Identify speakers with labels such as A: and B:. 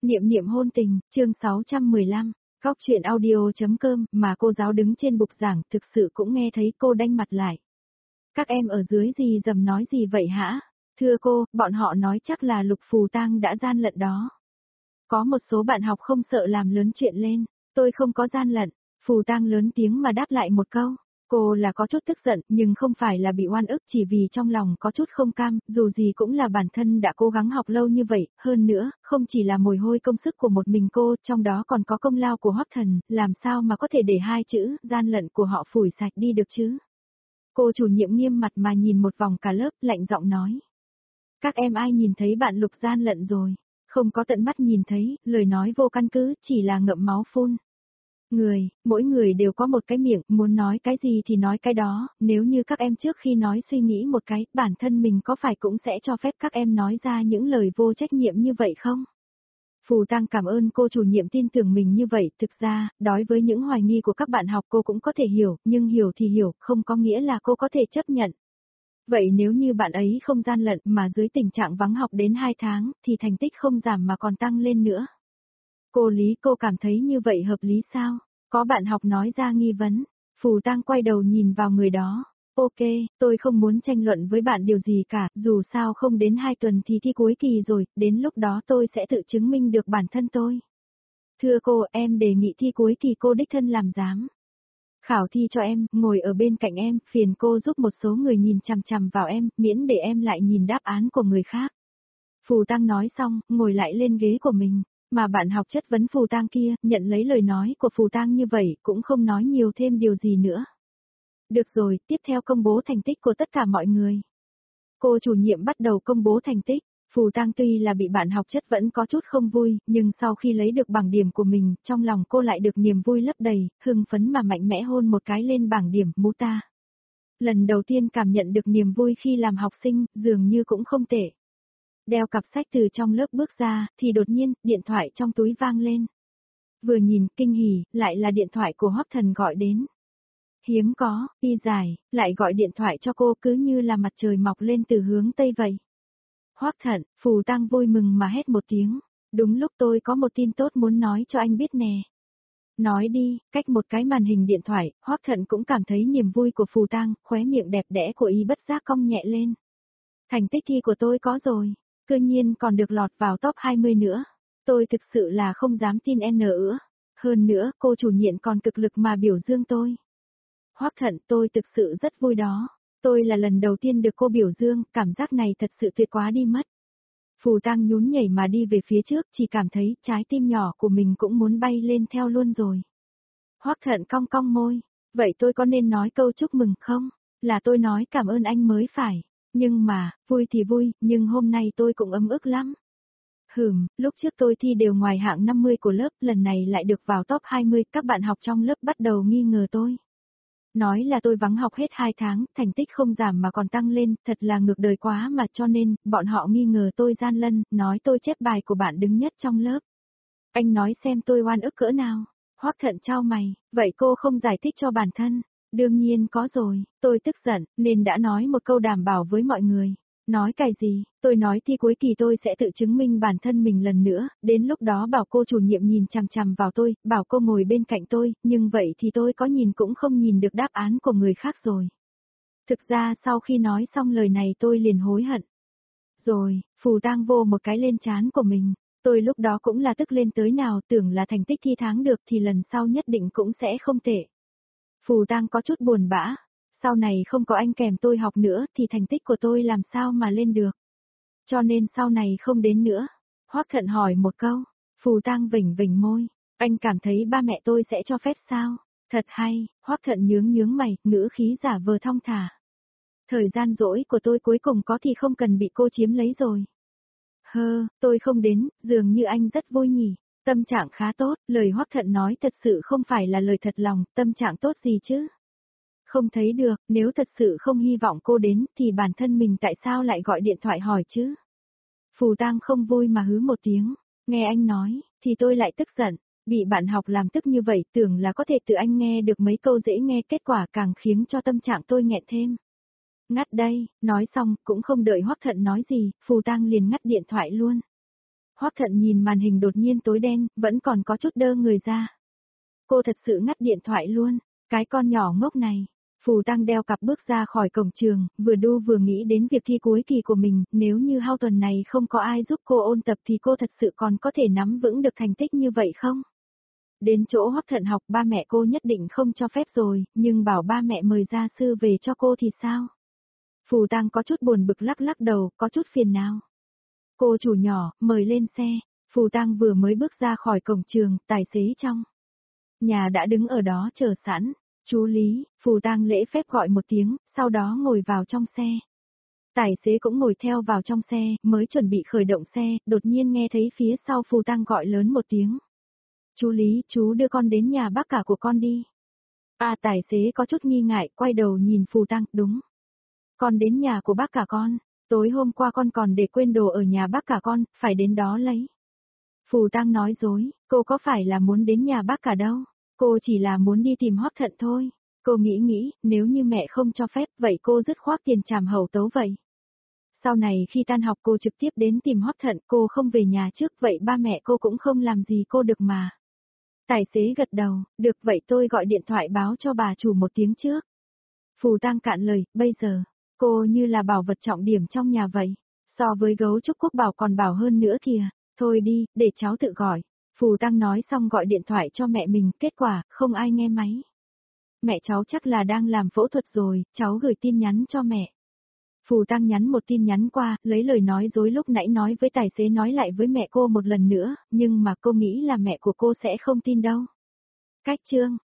A: Niệm niệm hôn tình, chương 615, Góc truyện audio.com, mà cô giáo đứng trên bục giảng thực sự cũng nghe thấy cô đanh mặt lại. Các em ở dưới gì dầm nói gì vậy hả? Thưa cô, bọn họ nói chắc là Lục Phù Tang đã gian lận đó. Có một số bạn học không sợ làm lớn chuyện lên, tôi không có gian lận. Phù Tang lớn tiếng mà đáp lại một câu. Cô là có chút tức giận, nhưng không phải là bị oan ức, chỉ vì trong lòng có chút không cam, dù gì cũng là bản thân đã cố gắng học lâu như vậy, hơn nữa, không chỉ là mồ hôi công sức của một mình cô, trong đó còn có công lao của Hoắc Thần, làm sao mà có thể để hai chữ gian lận của họ phủi sạch đi được chứ? Cô chủ nhiệm nghiêm mặt mà nhìn một vòng cả lớp, lạnh giọng nói. Các em ai nhìn thấy bạn Lục gian lận rồi? Không có tận mắt nhìn thấy, lời nói vô căn cứ, chỉ là ngậm máu phun. Mỗi người đều có một cái miệng, muốn nói cái gì thì nói cái đó, nếu như các em trước khi nói suy nghĩ một cái, bản thân mình có phải cũng sẽ cho phép các em nói ra những lời vô trách nhiệm như vậy không? Phù Tang cảm ơn cô chủ nhiệm tin tưởng mình như vậy, thực ra, đối với những hoài nghi của các bạn học cô cũng có thể hiểu, nhưng hiểu thì hiểu, không có nghĩa là cô có thể chấp nhận. Vậy nếu như bạn ấy không gian lận mà dưới tình trạng vắng học đến 2 tháng, thì thành tích không giảm mà còn tăng lên nữa. Cô Lý, cô cảm thấy như vậy hợp lý sao? Có bạn học nói ra nghi vấn. Phù Tang quay đầu nhìn vào người đó. Ok, tôi không muốn tranh luận với bạn điều gì cả, dù sao không đến 2 tuần thì thi cuối kỳ rồi, đến lúc đó tôi sẽ tự chứng minh được bản thân tôi. Thưa cô, em đề nghị thi cuối kỳ cô đích thân làm giám. Khảo thi cho em, ngồi ở bên cạnh em, phiền cô giúp một số người nhìn chằm chằm vào em, miễn để em lại nhìn đáp án của người khác. Phù Tang nói xong, ngồi lại lên ghế của mình. Mà bạn học chất vấn Phù Tang kia, nhận lấy lời nói của Phù Tang như vậy, cũng không nói nhiều thêm điều gì nữa. Được rồi, tiếp theo công bố thành tích của tất cả mọi người. Cô chủ nhiệm bắt đầu công bố thành tích. Phù Tang tuy là bị bạn học chất vẫn có chút không vui, nhưng sau khi lấy được bảng điểm của mình, trong lòng cô lại được niềm vui lấp đầy, hưng phấn mà mạnh mẽ hôn một cái lên bảng điểm mũ ta. Lần đầu tiên cảm nhận được niềm vui khi làm học sinh, dường như cũng không tệ. Đeo cặp sách từ trong lớp bước ra, thì đột nhiên, điện thoại trong túi vang lên. Vừa nhìn, kinh hỉ, lại là điện thoại của Hoắc Thần gọi đến. Hiếm có, y dài, lại gọi điện thoại cho cô cứ như là mặt trời mọc lên từ hướng Tây vậy. Hoắc Thần, Phù Tang vui mừng mà hét một tiếng. Đúng lúc tôi có một tin tốt muốn nói cho anh biết nè. Nói đi, cách một cái màn hình điện thoại, Hoắc Thần cũng cảm thấy niềm vui của Phù Tang, khóe miệng đẹp đẽ của y bất giác cong nhẹ lên. Thành tích thi của tôi có rồi. Cư nhiên còn được lọt vào top 20 nữa. Tôi thực sự là không dám tin nữa. Hơn nữa, cô chủ nhiệm còn cực lực mà biểu dương tôi. Hoắc Thận, tôi thực sự rất vui đó. Tôi là lần đầu tiên được cô biểu dương, cảm giác này thật sự tuyệt quá đi mất. Phù Tang nhún nhảy mà đi về phía trước, chỉ cảm thấy trái tim nhỏ của mình cũng muốn bay lên theo luôn rồi. Hoắc Thận cong cong môi. Vậy tôi có nên nói câu chúc mừng không? Là tôi nói cảm ơn anh mới phải. Nhưng mà, vui thì vui, nhưng hôm nay tôi cũng ấm ức lắm. Lúc trước tôi thi đều ngoài hạng 50 của lớp, lần này lại được vào top 20, các bạn học trong lớp bắt đầu nghi ngờ tôi. Nói là tôi vắng học hết 2 tháng, thành tích không giảm mà còn tăng lên, thật là ngược đời quá mà cho nên, bọn họ nghi ngờ tôi gian lận, nói tôi chép bài của bạn đứng nhất trong lớp. Anh nói xem tôi oan ức cỡ nào. Hoắc Thận chau mày, vậy cô không giải thích cho bản thân. Đương nhiên có rồi, tôi tức giận, nên đã nói một câu đảm bảo với mọi người. Nói cái gì, tôi nói thi cuối kỳ tôi sẽ tự chứng minh bản thân mình lần nữa, đến lúc đó bảo cô chủ nhiệm nhìn chằm chằm vào tôi, bảo cô ngồi bên cạnh tôi, nhưng vậy thì tôi có nhìn cũng không nhìn được đáp án của người khác rồi. Thực ra sau khi nói xong lời này tôi liền hối hận. Rồi, Phù Tang vô một cái lên trán của mình. Tôi lúc đó cũng là tức lên tới nào, tưởng là thành tích thi tháng được thì lần sau nhất định cũng sẽ không tệ. Phù Tang có chút buồn bã, sau này không có anh kèm tôi học nữa thì thành tích của tôi làm sao mà lên được. Cho nên sau này không đến nữa. Hoắc Thận hỏi một câu, Phù Tang vểnh vểnh môi, anh cảm thấy ba mẹ tôi sẽ cho phép sao? Thật hay, Hoắc Thận nhướng mày, ngữ khí giả vờ thong thả. Thời gian rỗi của tôi cuối cùng có thì không cần bị cô chiếm lấy rồi. Tôi không đến, dường như anh rất vui nhỉ. Tâm trạng khá tốt, lời Hoắc Thận nói thật sự không phải là lời thật lòng, tâm trạng tốt gì chứ? Không thấy được, nếu thật sự không hy vọng cô đến thì bản thân mình tại sao lại gọi điện thoại hỏi chứ? Phù Tang không vui mà hứ một tiếng, nghe anh nói, thì tôi lại tức giận, bị bạn học làm tức như vậy tưởng là có thể từ anh nghe được mấy câu dễ nghe kết quả càng khiến cho tâm trạng tôi nghẹn thêm. Ngắt đây, nói xong, cũng không đợi Hoắc Thận nói gì, Phù Tang liền ngắt điện thoại luôn. Hoắc Thận nhìn màn hình đột nhiên tối đen, vẫn còn có chút đơ người ra. Cô thật sự ngắt điện thoại luôn, cái con nhỏ ngốc này. Phù Tăng đeo cặp bước ra khỏi cổng trường, vừa đu vừa nghĩ đến việc thi cuối kỳ của mình, nếu như hao tuần này không có ai giúp cô ôn tập thì cô thật sự còn có thể nắm vững được thành tích như vậy không? Đến chỗ Hoắc Thận học ba mẹ cô nhất định không cho phép rồi, nhưng bảo ba mẹ mời gia sư về cho cô thì sao? Phù Tăng có chút buồn bực lắc lắc đầu, có chút phiền não. Cô chủ nhỏ, mời lên xe. Phù Tăng vừa mới bước ra khỏi cổng trường, tài xế trong nhà đã đứng ở đó chờ sẵn. Chú Lý, Phù Tăng lễ phép gọi một tiếng, sau đó ngồi vào trong xe. Tài xế cũng ngồi theo vào trong xe, mới chuẩn bị khởi động xe, đột nhiên nghe thấy phía sau Phù Tăng gọi lớn một tiếng. Chú Lý, chú đưa con đến nhà bác cả của con đi. Tài xế có chút nghi ngại, quay đầu nhìn Phù Tăng, đúng. Con đến nhà của bác cả con, tối hôm qua con còn để quên đồ ở nhà bác cả con, phải đến đó lấy. Phù Tăng nói dối, cô có phải là muốn đến nhà bác cả đâu, cô chỉ là muốn đi tìm Hoắc Thận thôi. Cô nghĩ, nếu như mẹ không cho phép, vậy cô dứt khoát tiền trảm hậu tấu vậy. Sau này khi tan học cô trực tiếp đến tìm Hoắc Thận, cô không về nhà trước, vậy ba mẹ cô cũng không làm gì cô được mà. Tài xế gật đầu, được vậy tôi gọi điện thoại báo cho bà chủ một tiếng trước. Phù Tăng cạn lời, bây giờ, cô như là bảo vật trọng điểm trong nhà vậy. So với gấu trúc quốc bảo còn bảo hơn nữa kìa. Thôi đi, để cháu tự gọi. Phù Tăng nói xong gọi điện thoại cho mẹ mình, kết quả, không ai nghe máy. Mẹ cháu chắc là đang làm phẫu thuật rồi, cháu gửi tin nhắn cho mẹ. Phù Tăng nhắn một tin nhắn qua, lấy lời nói dối lúc nãy nói với tài xế nói lại với mẹ cô một lần nữa, nhưng mà cô nghĩ là mẹ của cô sẽ không tin đâu. Cách chương